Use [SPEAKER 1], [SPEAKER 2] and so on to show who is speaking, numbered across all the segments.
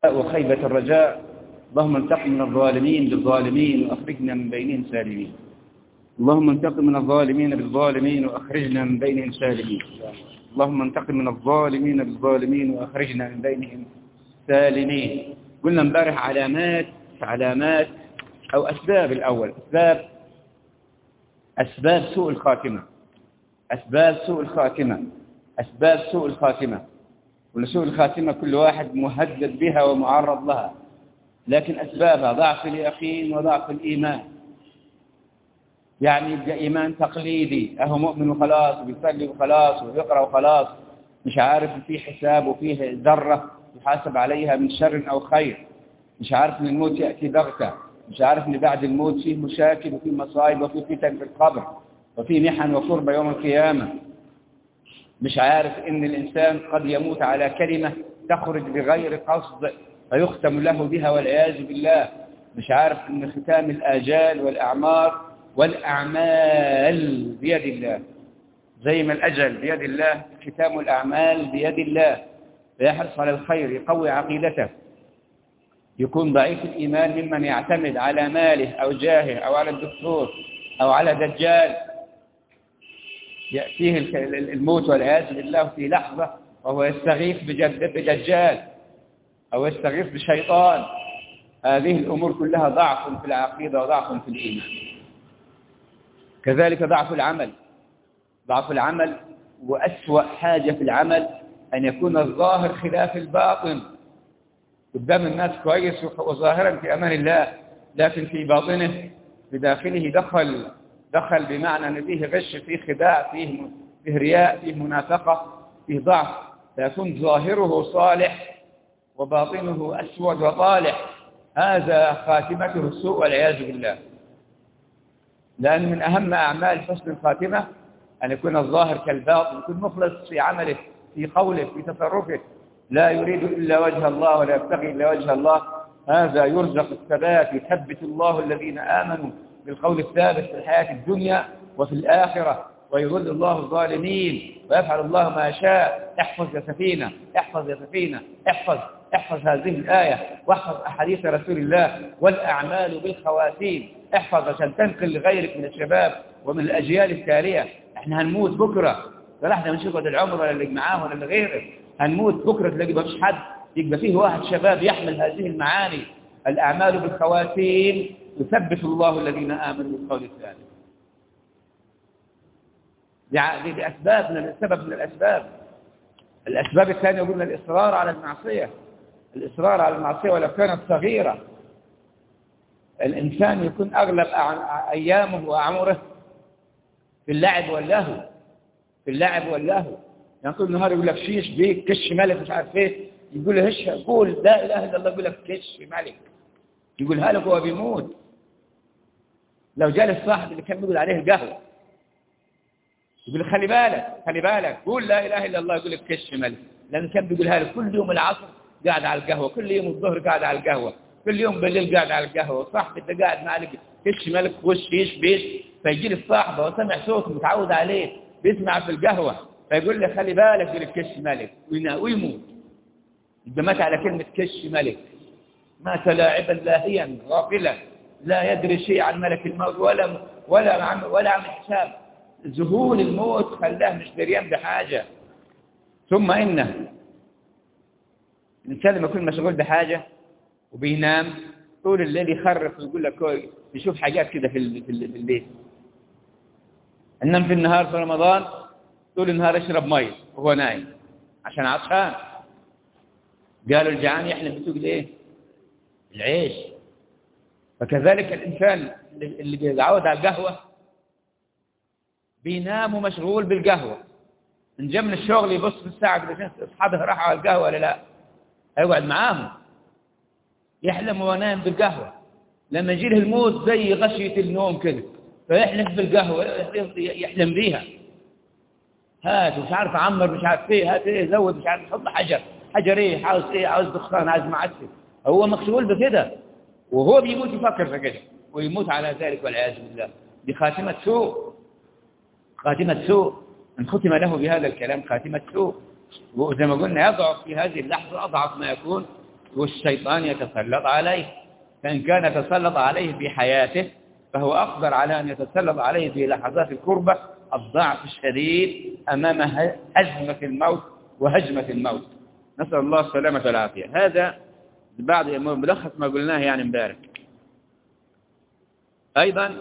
[SPEAKER 1] وخيبة الرجاء. اللهم انتقم من الظالمين بالظالمين وأخرجنا من بينهم سالمين. اللهم انتقم من الظالمين بالظالمين وأخرجنا من بينهم سالمين. اللهم انتقم من الظالمين بالظالمين وأخرجنا من بينهم سالمين. قلنا امبارح علامات أو أسباب. الأول أسباب سوء الخاتمة. أسباب سوء الخاتمة. ولسوء الخاتمة كل واحد مهدد بها ومعرض لها، لكن أسبابها ضعف اليقين وضعف الإيمان. يعني يبقى إيمان تقليدي، أهو مؤمن وخلاص وبيصلي وخلاص ويقرأ وخلاص، مش عارف فيه حساب وفيه ذرة يحاسب عليها من شر أو خير، مش عارف أن الموت يأتي بغتة، مش عارف أن بعد الموت فيه مشاكل وفيه مصائب وفيه فتن في القبر وفيه محن وكربة يوم القيامة، مش عارف أن الإنسان قد يموت على كلمة تخرج بغير قصد فيختم له بها والعياذ بالله، مش عارف أن ختام الآجال والأعمال بيد الله، زي ما الأجل بيد الله ختام الأعمال بيد الله. فيحرص على الخير، يقوي عقيدته، يكون ضعيف الإيمان ممن يعتمد على ماله أو جاهه أو على الدكتور أو على دجال يأتيه الموت والعياذ بالله في لحظة وهو يستغيث بدجال أو يستغيث بشيطان. هذه الأمور كلها ضعف في العقيدة وضعف في الإيمان. كذلك ضعف العمل وأسوأ حاجة في العمل أن يكون الظاهر خلاف الباطن. قدام الناس كويس وظاهرا في أمان الله، لكن في باطنه بداخله دخل بمعنى أن فيه غش، فيه خداع، فيه رياء، فيه منافقة، فيه ضعف، فيكون ظاهره صالح وباطنه أسود وطالح. هذا خاتمته السوء والعياذ بالله. لأن من أهم أعمال حسن الخاتمة أن يكون الظاهر كالباطن، يكون مخلص في عمله، في قوله، في تصرفه، لا يريد إلا وجه الله ولا يبتغي إلا وجه الله. هذا يرزق الثبات، يثبت الله الذين آمنوا بالقول الثابت في الحياة الدنيا وفي الآخرة، ويضل الله الظالمين ويفعل الله ما شاء. احفظ يا سفينة، احفظ يا سفينة، احفظ هذه الآية، واحفظ أحاديث رسول الله. والأعمال بالخواتيم، احفظ عشان تنقل لغيرك من الشباب ومن الأجيال التالية. احنا هنموت بكرة، ولا احنا بنشوف العمر ولا اللي معاه ولا اللي غيره. هنموت بكرة تلاقي مفيش حد، يبقى فيه واحد شباب يحمل هذه المعاني. الأعمال بالخواتيم يثبت الله الذين آمنوا بالقول الثابت. دي سبب من الأسباب. الأسباب الثانية قلنا الإصرار على المعصية ولو كانت صغيرة. الإنسان يكون أغلب أيامه وأعمره في اللعب واللهو. يعني طول النهار يقول لك شيش بيك كش ملك مش عارف ايه، يقول له هش قول لا إله إلا الله، يقول لك كش ملك، يقولها لك وهو بيموت. لو جاء الصاحب اللي كان بيقول عليه القهوة يقول خلي بالك قول لا إله إلا الله، يقول لك كش ملك، لأنه كان بيقولها له كل يوم العصر قاعد على القهوة، كل يوم الظهر قاعد على القهوة، كل يوم بالليل قاعد على القهوة، صاحب انت قاعد معك كش ملك وش يش بيش. فيجي لي الصاحب وسمع صوت متعود عليه بيسمع في القهوة، فيقول لي خلي بالك، يقول لك كش ملك ويموت. يبقى مات على كلمة كش ملك، مات لاعبا لاهيا غافلا لا يدري شيء عن ملك الموت ولا عن حساب. ذهول الموت خلاه مش دريان بحاجة. ثم إنه الإنسان لما يكون مشغول بحاجة وبينام طول الليل يخرف ويقول لك يشوف حاجات كده في البيت. إنما في النهار في رمضان طول النهار يشرب مي وهو نايم عشان عطشان. قالوا الجعان يحلم بسوق الايه؟ العيش. فكذلك الإنسان اللي بيتعود على القهوة بينام ومشغول بالقهوة، إن جاء من الشغل يبص في الساعة كده شاف أصحابه راحوا على القهوة ولا لا، هيقعد معاهم يحلم وهو نايم بالقهوة. لما يجي له الموت زي غشية النوم كده فيحلم بالقهوة، يحلم بيها. هات مش عارف عمر مش عارف ايه، هات ايه زود مش عارف حط حجر ايه، عاوز دخان، عاوز معسل. هو مشغول بكده وهو بيموت يفكر في كده ويموت على ذلك والعياذ بالله. دي خاتمة سوء. ان ختم له بهذا الكلام خاتمة سوء. وزي ما قلنا يضعف في هذه اللحظة أضعف ما يكون والشيطان يتسلط عليه. فإن كان يتسلط عليه في حياته فهو أقدر على أن يتسلط عليه في لحظات الكربة، الضعف الشديد أمام أزمة الموت وهجمة الموت. نسأل الله السلامة والعافية. هذا بعد ملخص ما قلناه يعني امبارح. أيضا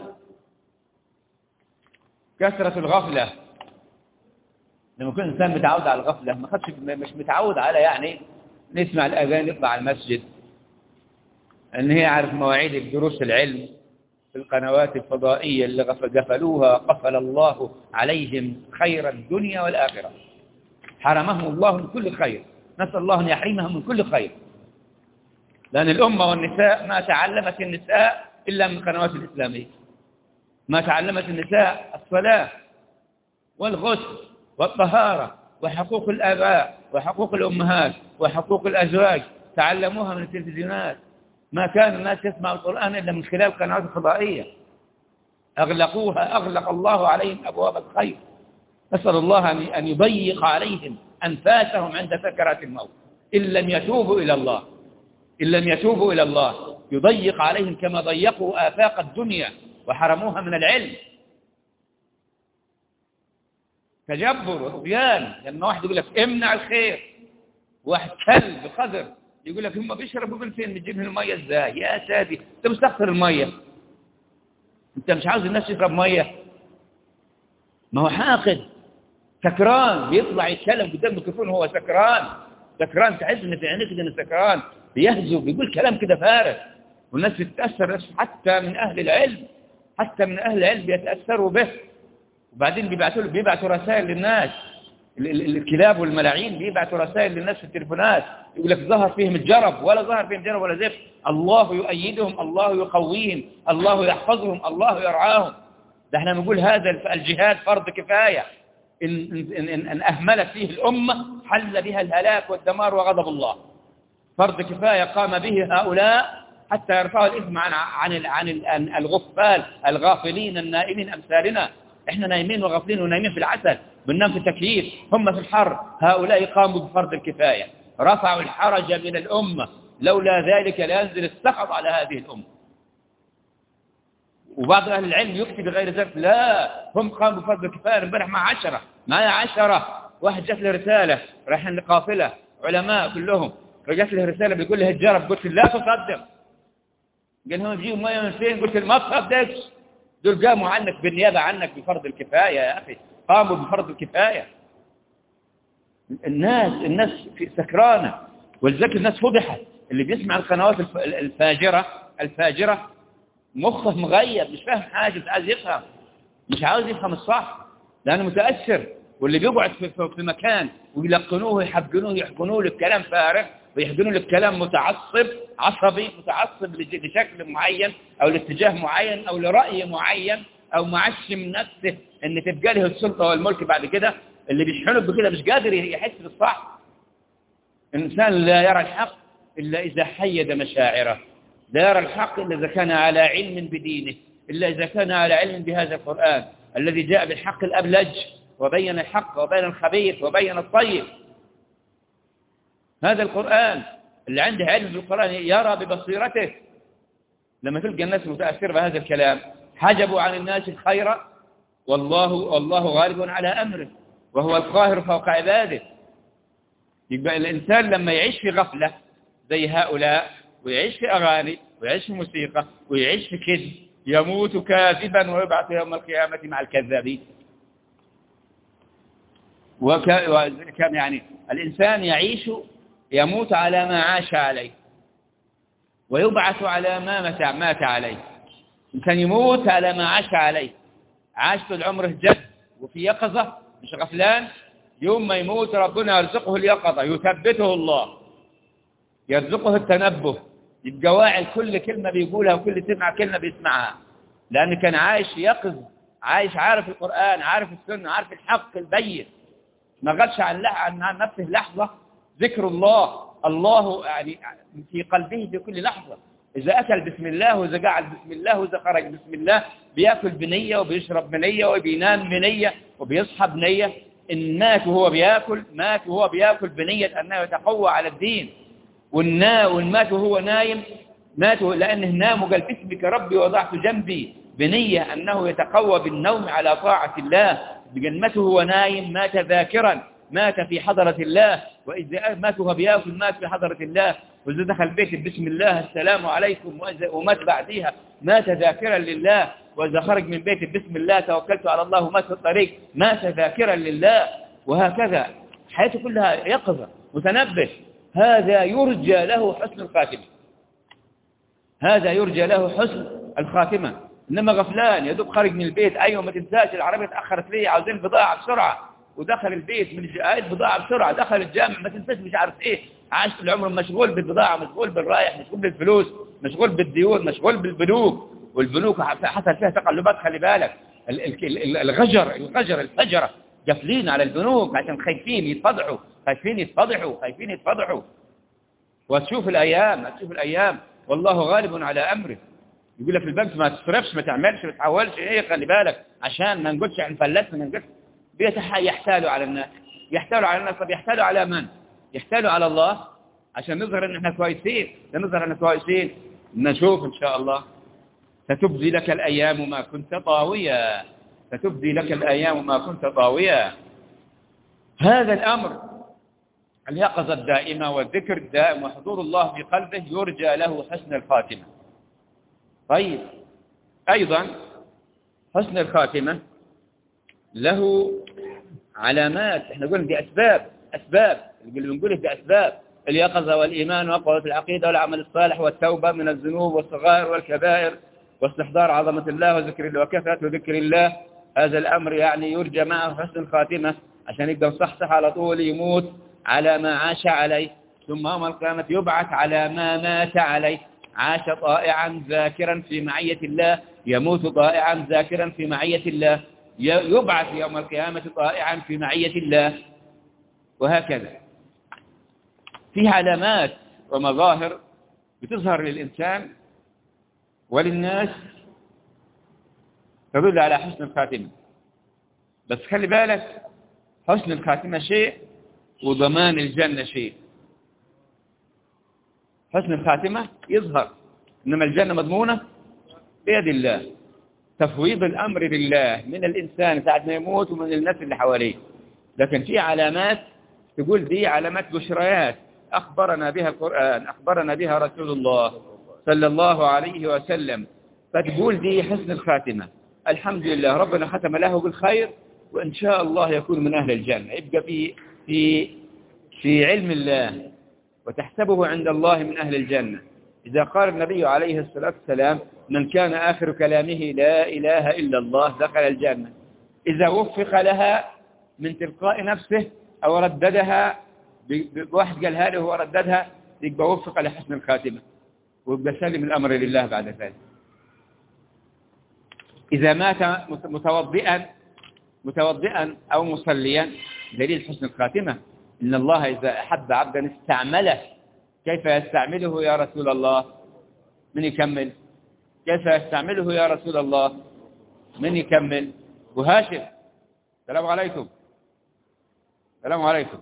[SPEAKER 1] كثرة الغفلة. لما يكون الإنسان متعود على الغفلة، مش متعود على يعني نسمع الأذان يطلع المسجد، أن هي عارف مواعيد الدروس العلم في القنوات الفضائية اللي قفلوها قفل الله عليهم خير الدنيا والآخرة، حرمهم الله من كل خير، نسأل الله أن يحرمهم من كل خير. لأن الأمة والنساء ما تعلمت النساء إلا من القنوات الإسلامية، ما تعلمت النساء الصلاة والغسل والطهارة وحقوق الآباء وحقوق الأمهات وحقوق الأزواج، تعلموها من التلفزيونات. ما كان الناس يسمعوا القرآن إلا من خلال القنوات الفضائية، أغلقوها، أغلق الله عليهم أبواب الخير. نسأل الله أن يضيق عليهم أنفاسهم عند سكرات الموت إن لم يتوبوا إلى الله، إن لم يتوبوا إلى الله يضيق عليهم كما ضيقوا آفاق الدنيا وحرموها من العلم. تجبر وطغيان. لما واحد يقول لك امنع الخير، واحد كلب قذر يقول لك هم بيشربوا بالفين بتجيب لهم الميه ازاي؟ يا سادي انت مستخسر الميه، انت مش عاوز الناس تشرب ميه؟ ما هو حاقد سكران بيطلع يتكلم قدام الميكروفون وهو سكران، سكران تحس ان في عينيك انه سكران، بيهزو بيقول كلام كده فارغ، والناس بتتاثر، حتى من اهل العلم، حتى من اهل العلم بيتاثروا به. وبعدين بيبعتوا رسائل للناس، الكلاب والملاعين بيبعتوا رسائل للناس في التليفونات، يقول لك ظهر فيهم الجرب، ولا ظهر فيهم جرب ولا زفت، الله يؤيدهم، الله يقويهم، الله يحفظهم، الله يرعاهم. ده احنا بنقول هذا الجهاد فرض كفاية، إن أهملت فيه الأمة حل بها الهلاك والدمار وغضب الله. فرض كفاية قام به هؤلاء حتى يرفعوا الإثم عن الغفال الغافلين النائمين أمثالنا. احنا نايمين وغافلين ونايمين في العسل، بننام في التكييف، هم في الحر. هؤلاء قاموا بفرض الكفاية، رفعوا الحرج من الأمة، لولا ذلك لينزل السخط على هذه الأمة. وبعض أهل العلم يفتي بغير ذلك، لا هم قاموا بفرض الكفاية. امبارح معايا 10 واحد جات له رسالة، رايحين لقافلة علماء كلهم، فجات له رسالة بيقول له الجرب، قلت لا تصدق، قال لهم تجيبوا ميه من فين؟ قلت ما تصدقش، دول قاموا عنك بالنيابة عنك بفرض الكفاية يا أخي، قاموا بفرض الكفاية. الناس في سكرانة، ولذلك الناس فضحت. اللي بيسمع القنوات الفاجرة مخه مغيب، مش فاهم حاجة، مش عاوز يفهم الصح لأنه متأثر. واللي بيقعد في مكان ويلقنوه يحقنوه للكلام فارغ، ويحقنوه للكلام عصبي متعصب لشكل معين أو لاتجاه معين أو لرأي معين، أو معشم نفسه أن تبقى له السلطة والملك بعد كده. اللي بيشحنه بكده مش قادر يحس بالصح. الإنسان لا يرى الحق إلا إذا حيد مشاعره، لا يرى الحق إلا إذا كان على علم بدينه، إلا إذا كان على علم بهذا القرآن الذي جاء بالحق الأبلج وبين الحق وبين الخبيث وبين الطيب. هذا القرآن اللي عنده علم بالقرآن يرى ببصيرته. لما تلقى الناس متأثرة بهذا الكلام، حجبوا عن الناس الخير، والله غالب على أمره وهو القاهر فوق عباده. يبقى الإنسان لما يعيش في غفلة زي هؤلاء، ويعيش في أغاني ويعيش في موسيقى ويعيش في كذب، يموت كاذبا ويبعث يوم القيامة مع الكذابين. وكم يعني الإنسان يموت على ما عاش عليه ويبعث على ما مات عليه. الإنسان يموت على ما عاش عليه، عاش طول عمره جد وفي يقظة مش غفلان. يوم ما يموت ربنا يرزقه اليقظة، يثبته الله، يرزقه التنبه، يبقى واعي كل كلمة بيقولها وكل كلمة بيسمعها، لأنه كان عايش يقظ، عايش عارف القرآن، عارف السنة، عارف الحق البين، ما غلش عن نفسه لحظة. ذكر الله يعني في قلبه في كل لحظة. إذا أكل بسم الله، وإذا قعد بسم الله، وإذا خرج بسم الله، بيأكل بنية وبيشرب بنية وبينام بنية وبيصحى بنية. إن مات وهو بيأكل بنية أنه يتقوى على الدين. والمات وهو نايم، مات لأنه نام وقال باسمك ربي وضعت جنبي بنية أنه يتقوى بالنوم على طاعة الله. بجنمته وهو نايم مات ذاكرا، مات في حضرة الله. وإذا مات وهو بياكل مات في حضرة الله. وإذا دخل بيت بسم الله السلام عليكم ومات بعديها مات ذاكرا لله. وإذا خرج من بيت بسم الله توكلت على الله ومات في الطريق مات ذاكرا لله. وهكذا حياته كلها يقظة متنبه. هذا يرجى له حسن الخاتمة، هذا يرجى له حسن الخاتمة. إنما غفلان يدوب خارج من البيت، أيوة ما تنساش العربية تأخرت ليه، عاوزين بضاعة بسرعة، ودخل البيت من جاءت بضاعة بسرعة، دخل الجامع ما تنساش مش عارف إيه، عاش العمر مشغول بالبضاعة، مشغول بالرايح، مشغول بالفلوس، مشغول بالديون، مشغول بالبنوك. والبنوك حصل فيها تقلبات، خلي بالك. الفجرة قافلين على البنوك عشان خايفين يتفضحوا. وتشوف الأيام والله غالب على أمره. يقول لك في البنك ما تصرفش، ما تعملش، ما تحولش، ايه خلي بالك عشان ما نقولش عن فلتنا، ما نقولش. يحتالوا على الناس. طب يحتالوا على من؟ يحتالوا على الله عشان نظهر ان احنا كويسين. نشوف ان شاء الله. ستبدي لك الأيام ما كنت طاويا. هذا الأمر اليقظة الدائمة والذكر الدائم وحضور الله في قلبه يرجى له حسن الخاتمة. طيب أيضا حسن الخاتمة له علامات. احنا قلنا دي أسباب اللي بنقوله دي أسباب: اليقظة والإيمان وقوة العقيدة والعمل الصالح والتوبة من الذنوب والصغائر والكبائر واستحضار عظمة الله وذكر الله وكثرة ذكر الله. هذا الأمر يعني يرجى معه حسن الخاتمة عشان يقدر صحصح على طول، يموت على ما عاش عليه، ثم يوم القيامة يبعث على ما مات عليه. عاش طائعا ذاكرا في معية الله، يموت طائعا ذاكرا في معية الله، يبعث يوم القيامة طائعا في معية الله. وهكذا في علامات ومظاهر بتظهر للإنسان وللناس تدل على حسن الخاتمة. بس خلي بالك، حسن الخاتمة شيء وضمان الجنة شيء. حسن الخاتمة يظهر، إنما الجنة مضمونة بيد الله. تفويض الأمر لله من الإنسان ساعة ما يموت ومن الناس اللي حواليه. لكن في علامات تقول دي علامات بشريات أخبرنا بها القرآن، أخبرنا بها رسول الله صلى الله عليه وسلم، فتقول دي حسن الخاتمة. الحمد لله ربنا ختم له بالخير، وإن شاء الله يكون من أهل الجنة، يبقى في علم الله، وتحسبه عند الله من أهل الجنة. إذا قال النبي عليه الصلاة والسلام: من كان آخر كلامه لا إله إلا الله دخل الجنة. إذا وفق لها من تلقاء نفسه أو رددها بواحد قالها له ورددها، يبقى وفق لحسن الخاتمة ويبقى سلم الأمر لله بعد ذلك. إذا مات متوضئا أو مصليا، دليل حسن الخاتمة. إن الله إذا أحب عبدا استعمله. كيف يستعمله يا رسول الله؟ من يكمل؟ كيف يستعمله يا رسول الله؟ من يكمل؟ وهاشم السلام عليكم. السلام عليكم.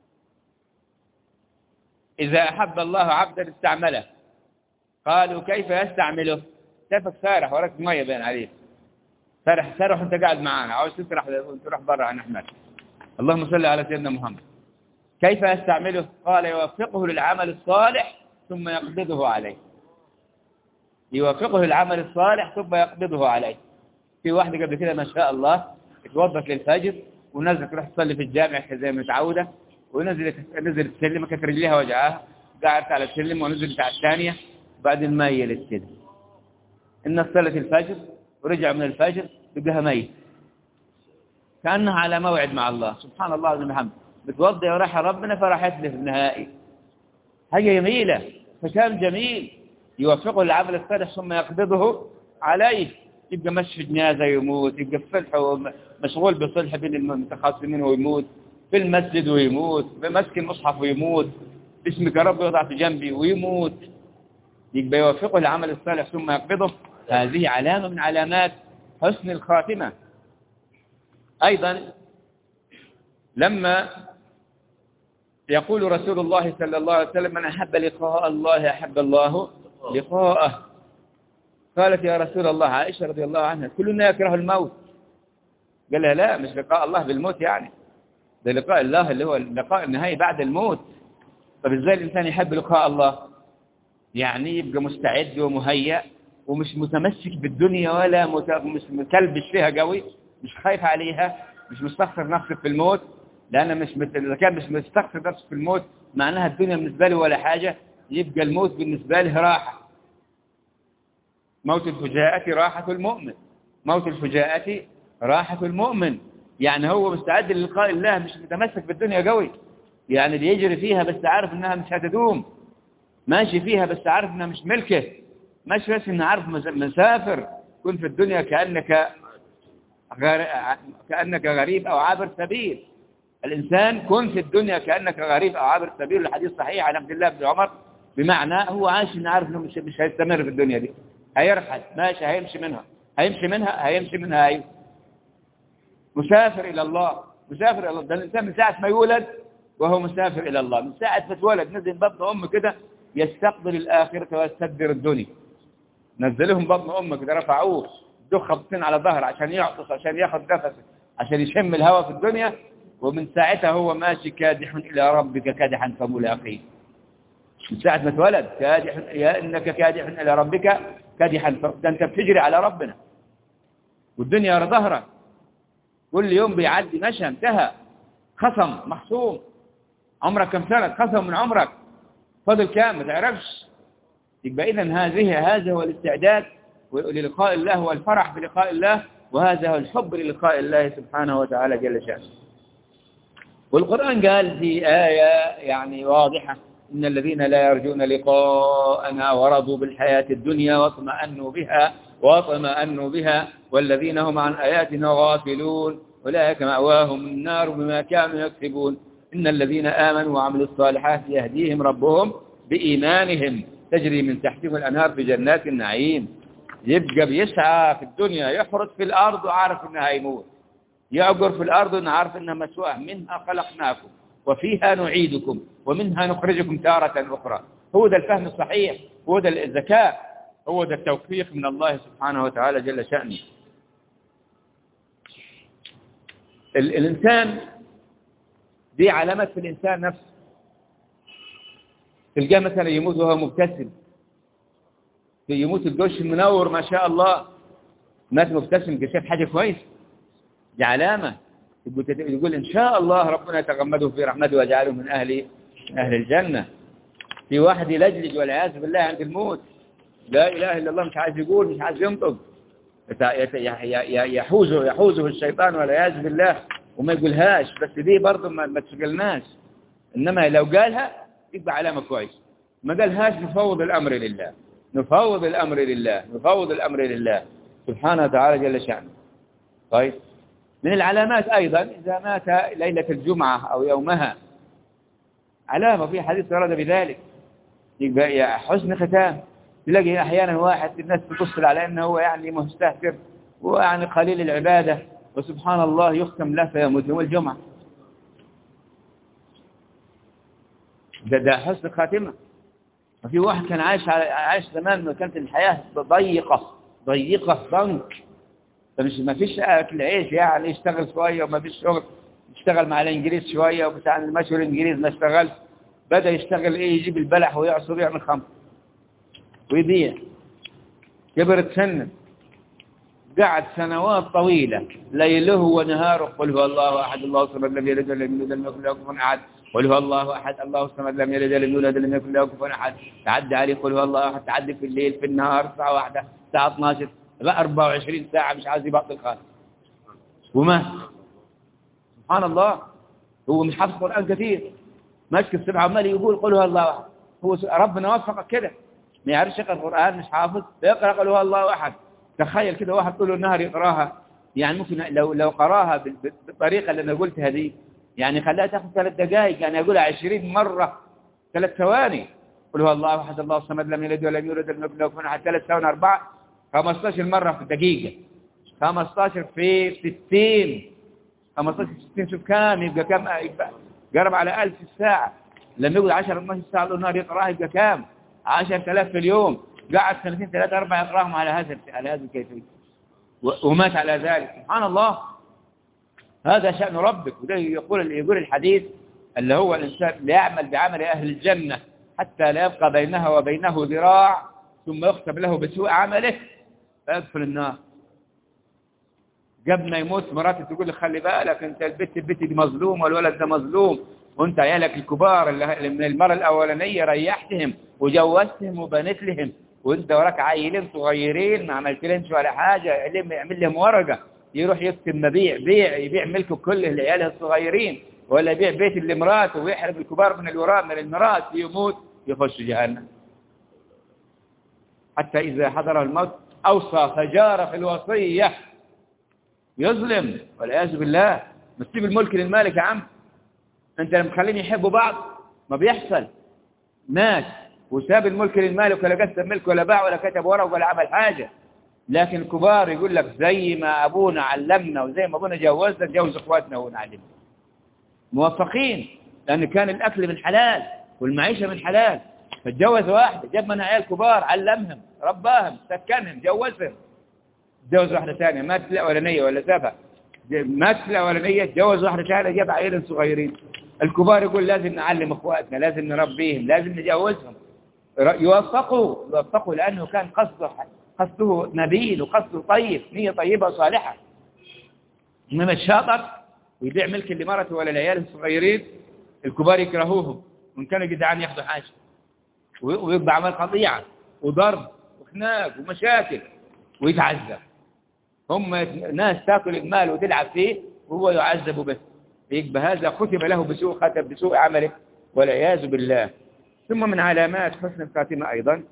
[SPEAKER 1] إذا أحب الله عبدا استعمله. قالوا كيف يستعمله؟ شايفك سارح وراك مية بين عليه، سارح وانت قاعد معانا، عاوز تسرح وتروح برا عن أحمد. اللهم صل على سيدنا محمد. كيف يستعمله؟ قال يوفقه للعمل الصالح ثم يقبضه عليه. يوفقه للعمل الصالح ثم يقبضه عليه. في واحدة قبل كده ما شاء الله اتوظف للفجر ونزلت تروح تصلي في الجامع زي ما متعودة، ونزلت السلم، كانت رجليها وجعها، قعدت على السلم ونزلت على الثانية، بعدين ميلت كده. الناس صلت الفجر ورجع من الفجر بقاها ميت، كأنها على موعد مع الله. سبحان الله العظيم وبحمده. بتوضي وراح ربنا فرحت له في النهائي. حاجة جميلة، ختام جميل. يوفقه للعمل الصالح ثم يقبضه عليه. يبقى مشي في جنازة يموت، يبقى في صلح مشغول بصلح بين المتخاصمين ويموت، في المسجد ويموت، بمسك المصحف ويموت، باسمك رب يضع في جنبي ويموت. يبقى يوفقه للعمل الصالح ثم يقبضه. هذه علامة من علامات حسن الخاتمة. أيضا لما يقول رسول الله صلى الله عليه وسلم: من أحب لقاء الله أحب الله لقاءه. قالت: يا رسول الله، عائشة رضي الله عنها، كلنا يكره الموت. قال لها: لا، مش لقاء الله بالموت، يعني ده لقاء الله اللي هو اللقاء النهائي بعد الموت. طب ازاي الإنسان يحب لقاء الله؟ يعني يبقى مستعد ومهيأ ومش متمسك بالدنيا ولا مش مكلبش فيها قوي، مش خايف عليها، مش مستخسر نفسه في الموت. لأن إذا كان مش مستخسر نفسه في الموت معناها الدنيا بالنسبة له ولا حاجة، يبقى الموت بالنسبة له راحة. موت الفجاءة راحة المؤمن، موت الفجاءة راحة المؤمن. يعني هو مستعد للقاء الله، مش متمسك بالدنيا قوي، يعني اللي يجري فيها بس عارف انها مش هتدوم، ماشي فيها بس عارف انها مش ملكه، ماشي بس انه عارف مسافر. كن في الدنيا كأنك غريب او عابر سبيل. الانسان كن في الدنيا كأنك غريب او عابر سبيل، الحديث صحيح عن عبد الله بن عمر، بمعنى هو عايش انه عارف انه مش هيستمر في الدنيا دي، هيرحل، ماشي، هيمشي منها أيوه. مسافر إلى الله، مسافر إلى الله. ده الإنسان من ساعة ما يولد وهو مسافر إلى الله، من ساعة ما اتولد نزل بطن أمه كده يستقبل الآخرة ويستدبر الدنيا. نزلهم بطن أمه كده، رفعوه دخ خبطين على ظهر عشان يعطس، عشان ياخذ نفسه، عشان يشم الهواء في الدنيا. ومن ساعتها هو ماشي كادح إلى ربك كادحا فملاقيه. من ساعة ما اتولد كادح، يا إنك كادح إلى ربك كادحا، ده أنت بتجري على ربنا والدنيا ورا ظهرك. كل يوم بيعدي مشى انتهى، خصم محصوم. عمرك كم سنة؟ خصم من عمرك، فضل كام ما تعرفش. يبقى إذن هذا هو الاستعداد للقاء الله والفرح بلقاء الله، وهذا هو الحب للقاء الله سبحانه وتعالى جل شأنه. والقرآن قال في آية يعني واضحة: إن الذين لا يرجون لقاءنا ورضوا بالحياة الدنيا واطمأنوا بها والذين هم عن آياتنا غافلون أولئك مأواهم النار بما كانوا يكسبون. إن الذين آمنوا وعملوا الصالحات يهديهم ربهم بإيمانهم تجري من تحتهم الأنهار في جنات النعيم. يبقى بيسعى في الدنيا، يحرث في الأرض وعارف إنها يموت، يعجر في الأرض ونعرف إنها مسواه، منها خلقناكم وفيها نعيدكم ومنها نخرجكم تارة أخرى. هو ده الفهم الصحيح، هو ده الذكاء، هو ده التوفيق من الله سبحانه وتعالى جل شأنه. الإنسان دي علامات في الإنسان نفسه. تلقاه مثلا يموت وهو مبتسم، يموت الجوش منور ما شاء الله، مات مبتسم، شايف حاجة كويس، دي علامة يقول إن شاء الله ربنا يتغمده في رحمته ويجعله من أهل الجنة. في واحد يلجلج والعياذ بالله عند الموت، لا إله إلا الله، مش عايز يقول، مش عايز ينطق، يحوزه الشيطان والعياذ بالله وما يقولهاش. بس دي برضه ما تشغلناش، إنما لو قالها يبقى علامة كويس. ما قالهاش نفوض الأمر لله سبحانه وتعالى جل شأنه. طيب، من العلامات أيضا إذا مات ليلة الجمعة أو يومها، علامة في حديث ورد بذلك، يبقى حسن ختام. تلاقي أحيانا واحد الناس تبص على أنه هو يعني مستهتر ويعني قليل العبادة، وسبحان الله يختم له فيموت يوم الجمعة. ده حسن خاتمة. وفي واحد كان عايش زمان ما كانت الحياة ضيقة ضنك، ما فيش أكل عيش، يعني يشتغل شوية وما فيش شغل، يشتغل مع الإنجليز شوية وبتاع المشهور الإنجليز ما اشتغل، بدأ يشتغل يجيب البلح ويعصر ويعمل خمر ويبيع. كبرت سنة، قعد سنوات طويلة ليله ونهاره قل هو الله أحد الله الصمد لم يلد ولم يولد ولم يكن له كفوا أحد، قل هو الله أحد الله الصمد لم يلد ولم يولد ولم يكن له كفوا أحد. تعدى عليه قل هو الله أحد، تعدي في الليل في النهار الساعة 1 الساعة 12 بقى 24 ساعة مش عايز يبطل خالص وما سبحان الله. هو مش حافظ قرآن كثير، ماسك السبع عمال يقول قل هو الله أحد. هو ربنا وفقك كده ما يعرفش يقرأ القرآن، مش حافظ، يقرأ قل هو الله أحد. تخيل كده واحد طول النهار يقراها، يعني ممكن لو قراها بالطريقة اللي أنا قلتها دي، يعني خلاها تاخذ 3 دقائق، يعني أقولها 20 مرة 3 ثواني. قل هو الله أحد الله الصمد لم يلد ولم يولد ولم يكن له كفوا أحد 3 ثواني 4 15 مرة في الدقيقة، 15 في 60 15 60 شوف كام يبقى كام، يبقى قرب على 1000 الساعة. لما يقعد 10 12 ساعة له النهار يقرأها يبقى كام؟ 10,000 في اليوم. قعد 2 3 4 يقرأهم على هذه الكيفية ومات على ذلك. سبحان الله، هذا شأن ربك. وده يقول الحديث اللي هو الإنسان لا يعمل بعمل أهل الجنة حتى لا يبقى بينها وبينه ذراع ثم يختم له بسوء عمله فيدخل النار. قبل ما يموت مراته تقول له خلي بالك انت البت دي مظلوم والولد ده مظلوم، وانت عيالك الكبار اللي من المرة الأولانية ريحتهم وجوزتهم وبنت لهم، وانت وراك عيلين صغيرين ما عملت لهمش ولا حاجة، يعمل لهم ورقة يروح يكتب مبيع يبيع ملكه كله لعياله الصغيرين، ولا يبيع بيت لمراته ويحرم الكبار من الوراء من المرات، يموت يخش جهنم. حتى إذا حضر الموت أوصى فجار في الوصية، يظلم والعياذ بالله. ما تسيب الملك للمالك يا عم، انت لما تخليهم يحبوا بعض ما بيحصل. مات وساب الملك للمالك ولا قسم ملك ولا باع ولا كتب ورق ولا عمل حاجة. لكن الكبار يقول لك زي ما أبونا علمنا وزي ما أبونا جوزنا نجوز إخواتنا ونعلمنا. موفقين لأن كان الأكل من حلال والمعيشة من حلال، فتجوز واحدة جاب منها عيال كبار علمهم رباهم سكنهم جوزهم. تجوز واحدة ثانية ماتت الأولانية ولا سابها، ماتت الأولانية تجوز واحدة ثانية جاب عيال صغيرين. الكبار يقول لازم نعلم إخواتنا، لازم نربيهم، لازم نجوزهم. يوفقوا لأنه كان قصده نبيل وقصده طيب، نية طيبة وصالحة. إنما الشاطر ويبيع ملك لمرته ولا العيال الصغيرين الكبار يكرهوهم وإن كانوا جدعان ياخذوا حاجة، ويبقى عمل قطيعة وضرب وخناق ومشاكل ويتعذب. هم ناس تاكل المال وتلعب فيه وهو يعذب به، يبقى هذا ختم له بسوء ختم بسوء عمله والعياذ بالله. ثم من علامات حسن الخاتمة أيضا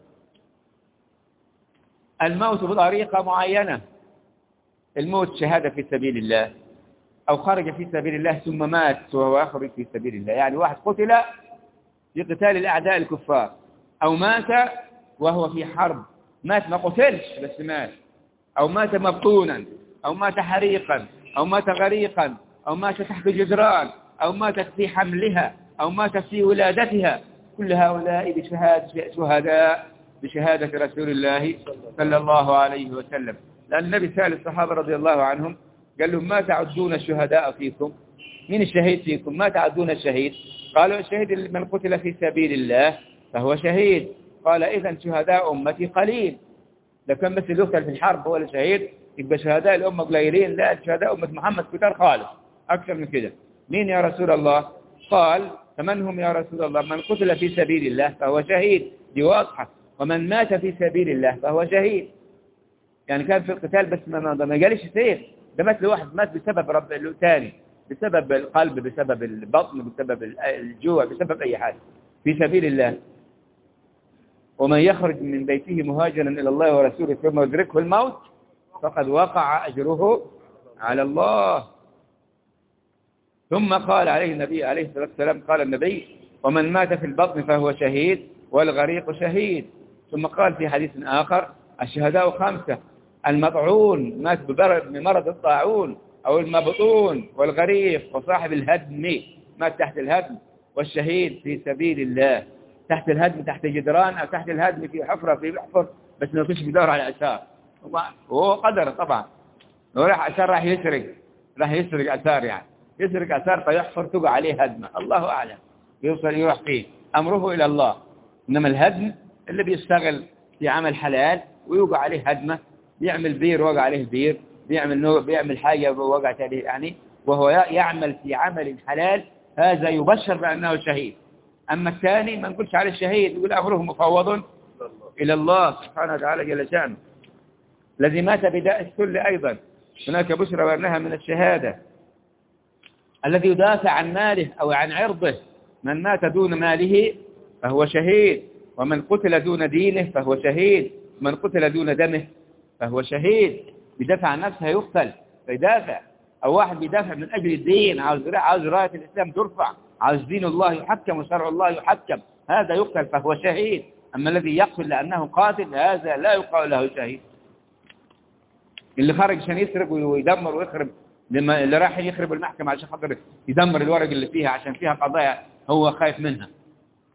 [SPEAKER 1] الموت بطريقة معينة. الموت شهادة في سبيل الله، أو خرج في سبيل الله ثم مات وهو يخرج في سبيل الله. يعني واحد قتل في قتال الأعداء الكفار، أو مات وهو في حرب، مات ما قتلش بس مات، أو مات مبطونا، أو مات حريقا، أو مات غريقا، أو مات تحت جدران، أو ماتت في حملها، أو ماتت في ولادتها. كل هؤلاء شهداء بشهادة رسول الله صلى الله عليه وسلم. لأن النبي سأل الصحابة رضي الله عنهم قال لهم ما تعدون الشهداء فيكم؟ من الشهيد فيكم؟ ما تعدون الشهيد؟ قالوا الشهيد من قتل في سبيل الله فهو شهيد. قال إذن شهداء أمتي قليل. لو كان بس اللي يقتل في الحرب هو الشهيد يبقى شهداء الأمة قليلين. لا، شهداء أمة محمد كتار خالص أكثر من كده. مين يا رسول الله؟ قال فمن هم يا رسول الله؟ من قتل في سبيل الله فهو شهيد، دي واضحة. ومن مات في سبيل الله فهو شهيد. يعني كان في القتال بس ما جالش سيف، ده مات لواحد مات بسبب رب ثاني، بسبب القلب، بسبب البطن، بسبب الجوع، بسبب أي حاجة في سبيل الله. ومن يخرج من بيته مهاجرا إلى الله ورسوله ثم يدركه الموت فقد وقع أجره على الله. ثم قال عليه النبي عليه الصلاة والسلام قال النبي ومن مات في البطن فهو شهيد والغريق شهيد. ثم قال في حديث آخر الشهداء 5: المطعون مات بمرض الطاعون أو المبطون، والغريق وصاحب الهدم مات تحت الهدم، والشهيد في سبيل الله تحت الهدم تحت جدران، أو تحت الهدم في حفرة في بحفر بس ما يكونش بيدور على أثار. وهو قدر طبعا لو راح أثار راح يسرق أثار، يعني يسرق أثار فيحفر تقع عليه هدمة، الله أعلم يوصل يروح فيه، أمره إلى الله. إنما الهدم اللي بيشتغل في عمل حلال ويوقع عليه هدمة، بيعمل بير وقع عليه بير، بيعمل حاجة وقعت عليه يعني، وهو يعمل في عمل حلال، هذا يبشر بأنه شهيد. أما الثاني ما نقولش عليه الشهيد، يقول أمره مفوض إلى الله سبحانه وتعالى جل شأنه. الذي مات بداء السل أيضا هناك بشرى بأنها من الشهادة. الذي يدافع عن ماله أو عن عرضه، من مات دون ماله فهو شهيد، ومن قتل دون دينه فهو شهيد، من قتل دون دمه فهو شهيد. بيدافع عن نفسه يقتل فيدافع، أو واحد بيدافع من أجل الدين، عاوز راية الإسلام ترفع، عاوز دين الله يحكم وشرع الله يحكم، هذا يقتل فهو شهيد. أما الذي يقتل لأنه قاتل هذا لا يقال له شهيد. اللي خرج عشان يسرق ويدمر ويخرب، اللي راح يخرب المحكمة عشان خاطر يدمر الورق اللي فيها عشان فيها قضايا هو خايف منها،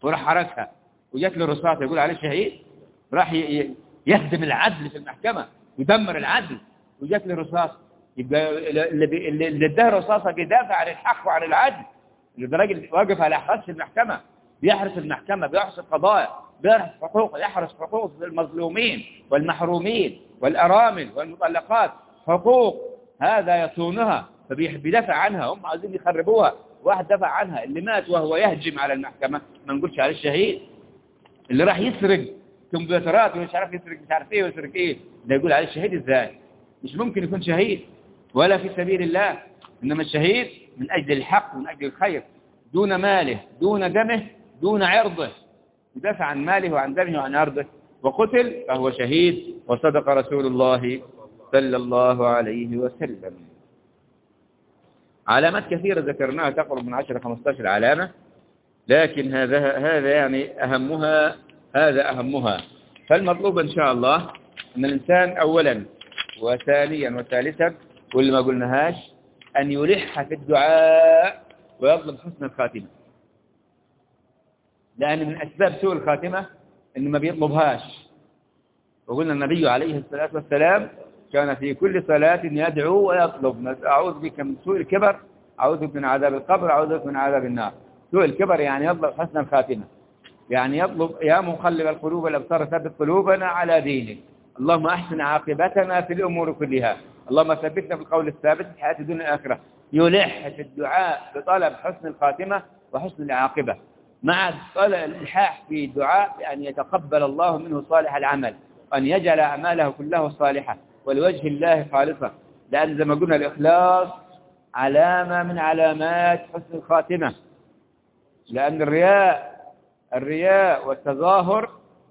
[SPEAKER 1] وراح حركها وجات له الرصاصة يقول عليه شهيد؟ راح يهدم العدل في المحكمة، يدمر العدل، وجات له الرصاصة. يبقى اللي اداه الرصاصة بيدافع عن الحق وعن العدل. ده راجل واقف على حرس المحكمة، بيحرس المحكمة، بيحرس القضايا، يحرس حقوق المظلومين والمحرومين والأرامل والمطلقات، حقوق هذا يصونها، فبيدافع عنها. هم عايزين يخربوها، واحد دافع عنها. اللي مات وهو يهجم على المحكمة ما نقولش عليه الشهيد. اللي راح يسرق كمبيوترات ومش عارف يسرق مش عارف ايه ويسرق ايه، ده يقول عليه الشهيد ازاي؟ مش ممكن يكون شهيد ولا في سبيل الله. إنما الشهيد من أجل الحق ومن أجل الخير، دون ماله، دون دمه، دون عرضه، يدافع عن ماله وعن دمه وعن عرضه، وقتل فهو شهيد. وصدق رسول الله صلى الله عليه وسلم. علامات كثيرة ذكرناها تقرب من 10-15 علامة، لكن هذا يعني أهمها، هذا أهمها. فالمطلوب إن شاء الله أن الإنسان أولا وثانيا وثالثا واللي ما قلناهاش أن يلح في الدعاء ويطلب حسن الخاتمة، لأن من أسباب سوء الخاتمة إنه ما بيطلبهاش. وقلنا النبي عليه الصلاة والسلام كان في كل صلاة يدعو ويطلب: أعوذ بك من سوء الكبر، أعوذ بك من عذاب القبر، أعوذ بك من عذاب النار. سوء الكبر يعني يطلب حسن الخاتمة، يعني يطلب: يا مقلب القلوب والأبصار ثبت قلوبنا على دينك، اللهم أحسن عاقبتنا في الأمور كلها، اللهم ثبتنا في القول الثابت في الحياة الدنيا الآخرة. يلح في الدعاء بطلب حسن الخاتمة وحسن العاقبة، مع الإلحاح في الدعاء بأن يتقبل الله منه صالح العمل، وأن يجعل أعماله كلها صالحة ولوجه الله خالصة. لأن زي ما قلنا الإخلاص علامة من علامات حسن الخاتمة. لأن الرياء والتظاهر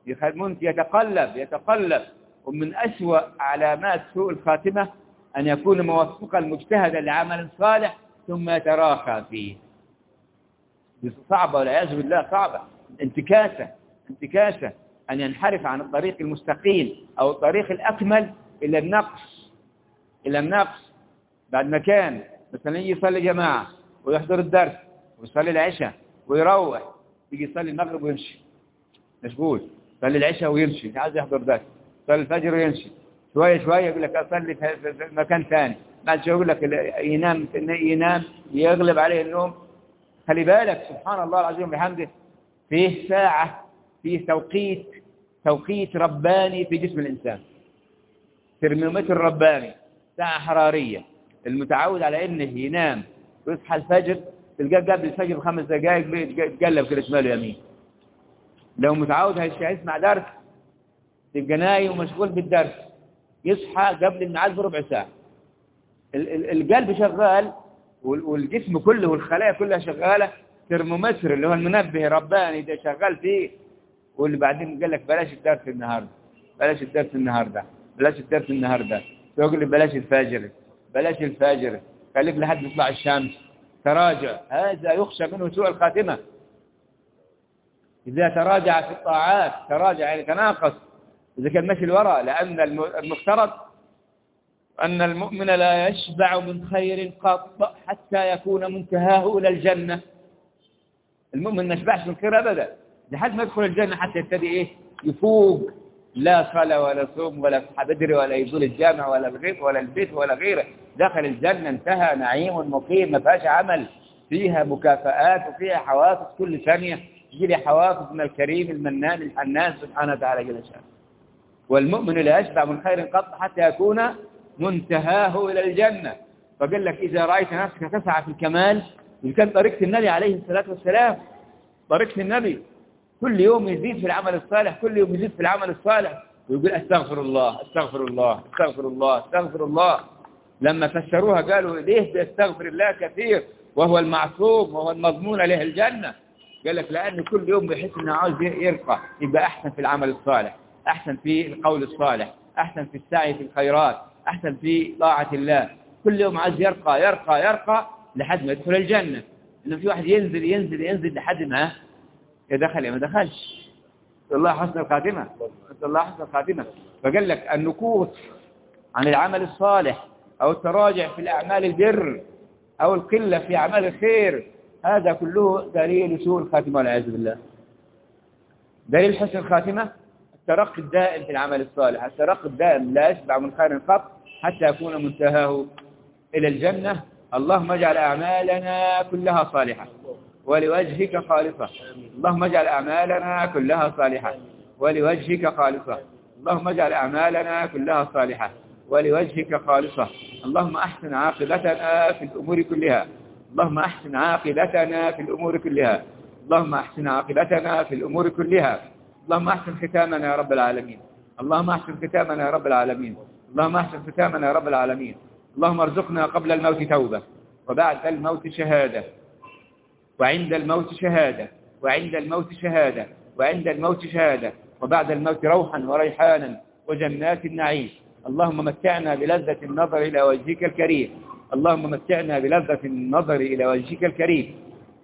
[SPEAKER 1] يتقلب. ومن أسوأ علامات سوء الخاتمة أن يكون موفقا مجتهدا لعمل صالح ثم يتراخى فيه. صعبة والعياذ بالله، صعبة. انتكاسة أن ينحرف عن الطريق المستقيم أو الطريق الأكمل إلى النقص. بعد ما كان مثلا يجي يصلي جماعة ويحضر الدرس ويصلي العشاء ويروح، يجي يصلي المغرب ويمشي مشغول، يصلي العشاء ويمشي مش عايز يحضر درس، يصلي الفجر ويمشي، شوية يقول لك أصلي في مكان ثاني، بعد شوية يقول لك ينام يغلب عليه النوم. خلي بالك، سبحان الله العظيم بحمده، فيه ساعة، فيه توقيت رباني في جسم الإنسان، ترمومتر رباني، ساعة حرارية. المتعود على إنه ينام ويصحى الفجر تلقاه قبل الفجر ب5 دقائق بيتقلب كده شمال ويمين. لو متعود هيسمع درس تبقى نايم ومشغول بالدرس، يصحى قبل الميعاد بربع ساعة. القلب شغال والجسم كله والخلايا كلها شغالة، ترمومتر اللي هو المنبه رباني ده شغال فيه. واللي بعدين قال لك بلاش الدرس النهارده، تقول لي بلاش الفجر، خليك لحد يطلع الشمس، تراجع. هذا يخشى منه سوء الخاتمة. إذا تراجع في الطاعات، تراجع يعني تناقص، إذا كان ماشي الوراء. لأن المفترض أن المؤمن لا يشبع من خير قط حتى يكون منتهاه إلى الجنة. المؤمن ما يشبعش من خير أبدا لحد ما يدخل الجنة، حتى يبتدي يفوق. لا صلاة ولا صوم ولا بدري ولا يزول الجامع ولا الغيب ولا البيت ولا غيره، دخل الجنة انتهى، نعيم مقيم، ما فيهاش عمل، فيها مكافآت وفيها حوافز كل ثانية، يجي لي حوافز من الكريم المنان الحنان سبحانه وتعالى جل شانه. والمؤمن لا يشبع من خير قط حتى يكون منتهاه إلى الجنة. فقال لك إذا رأيت نفسك تسعى في الكمال، كان طريقة النبي عليه الصلاة والسلام، طريقة النبي كل يوم يزيد في العمل الصالح، ويقول أستغفر الله. لما فسروها قالوا ليه بيستغفر الله كثير وهو المعصوم وهو المضمون له الجنة؟ قال لك لأن كل يوم بيحس إنه عاوز يرقى، يبقى أحسن في العمل الصالح، أحسن في القول الصالح، أحسن في السعي في الخيرات، أحسن في طاعة الله. كل يوم عايز يرقى لحد ما يدخل الجنة. إنه في واحد ينزل لحد ما يدخل ما دخلش. نسأل الله حسن الخاتمة. فقال لك النكوص عن العمل الصالح أو التراجع في الأعمال البر أو القلة في أعمال الخير، هذا كله دليل سوء الخاتمة والعياذ بالله. دليل حسن الخاتمة الترقي الدائم في العمل الصالح، الترقي الدائم لا يشبع من خير قط حتى يكون منتهاه إلى الجنة. اللهم اجعل أعمالنا كلها صالحة ولوجهك خالصة. اللهم اجعل أعمالنا كلها صالحة ولوجهك خالصة. اللهم اجعل أعمالنا كلها صالحة ولوجهك خالصة. اللهم أحسن عاقبتنا في الأمور كلها. اللهم أحسن عاقبتنا في الأمور كلها. اللهم أحسن عاقبتنا في الأمور كلها. اللهم أحسن ختامنا يا رب العالمين. اللهم أحسن ختامنا يا رب العالمين. اللهم أحسن ختامنا يا رب العالمين. اللهم ارزقنا قبل الموت توبة وبعد الموت شهادة وعند الموت شهادة وعند الموت شهادة وعند الموت شهادة وبعد الموت روحا وريحانا وجنات النعيم. اللهم متعنا بلذة النظر إلى وجهك الكريم. اللهم متعنا بلذة النظر إلى وجهك الكريم.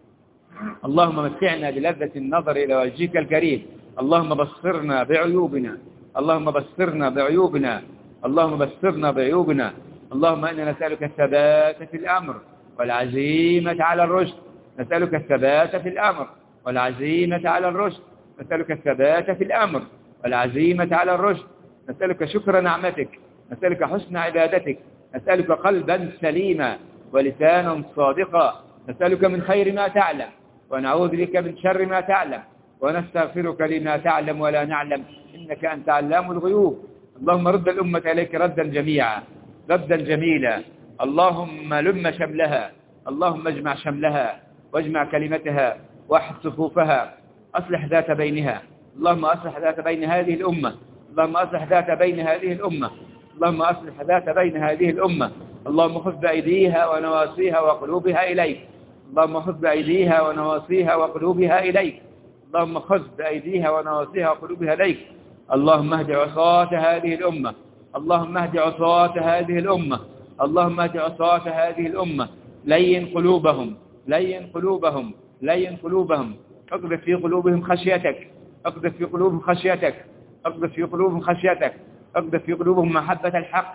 [SPEAKER 1] اللهم متعنا بلذة النظر إلى وجهك الكريم. اللهم بصرنا بعيوبنا. اللهم بصرنا بعيوبنا. اللهم بصرنا بعيوبنا. اللهم إنا نسألك الثبات في الأمر والعزيمة على الرشد. نسألك الثبات في الأمر والعزيمة على الرشد. نسألك الثبات في الأمر والعزيمة على الرشد. نسألك شكر نعمتك. نسألك حسن عبادتك. نسألك قلبا سليما ولسانا صادقا. نسألك من خير ما تعلم ونعوذ بك من شر ما تعلم ونستغفرك لما تعلم ولا نعلم إنك أنت علام الغيوب. اللهم رد الأمة إليك ردا جميعا ردا جميلا. اللهم لم شملها. اللهم اجمع شملها واجمع كلمتها واحد صفوفها. أصلح ذات بينها. اللهم أصلح ذات بين هذه الأمة. اللهم أصلح ذات بين هذه الأمة. اللهم أصلح ذات بين هذه الأمة. اللهم خذ بأيديها ونواصيها وقلوبها إليك. اللهم خذ بأيديها ونواصيها وقلوبها إليك. اللهم خذ بأيديها ونواصيها وقلوبها إليك. اللهم اهد عصاة هذه الأمة. اللهم اهد عصاة هذه الأمة. اللهم اهد عصاة هذه الأمة. لين قلوبهم لين قلوبهم لين قلوبهم. اقذف في قلوبهم خشيتك. اقذف في قلوبهم خشيتك. اقذف في قلوبهم خشيتك. اقذف في قلوبهم محبة الحق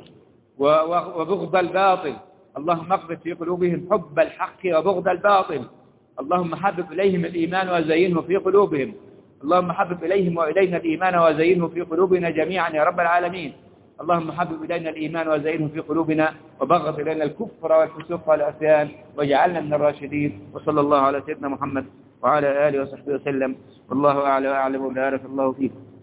[SPEAKER 1] وبغض الباطل. اللهم اقذف في قلوبهم حب الحق وبغض الباطل. اللهم حبب إليهم الإيمان وزينه في قلوبهم. اللهم حبب إليهم وإلينا الإيمان وزينه في قلوبنا جميعا يا رب العالمين. اللهم حبب إلينا الإيمان وزينه في قلوبنا وبغض إلينا الكفر والفسوق والعصيان واجعلنا من الراشدين. وصلى الله على سيدنا محمد وعلى آله وصحبه وسلم. والله أعلى وأعلم وبارك الله فيكم.